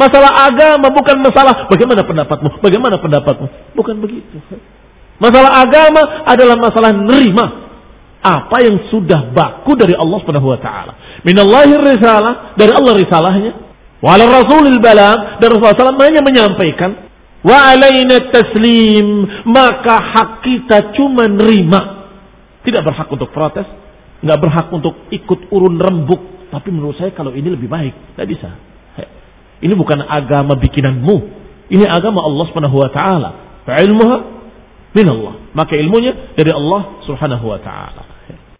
Masalah agama bukan masalah bagaimana pendapatmu, bagaimana pendapatmu. Bukan begitu. Masalah agama adalah masalah nerima apa yang sudah baku dari Allah Subhanahu wa taala. Minallahir risalah, dari Allah risalahnya. Wa 'ala rasulil balag, dan Rasulullah SAW hanya menyampaikan. Wa 'alaina taslim, maka hak kita cuma nerima. Tidak berhak untuk protes, enggak berhak untuk ikut urun rembuk. Tapi menurut saya kalau ini lebih baik, enggak bisa. Ini bukan agama bikinanmu. Ini agama Allah Subhanahu wa taala. Fa ilmuha min Allah. Maka ilmunya dari Allah Subhanahu wa taala.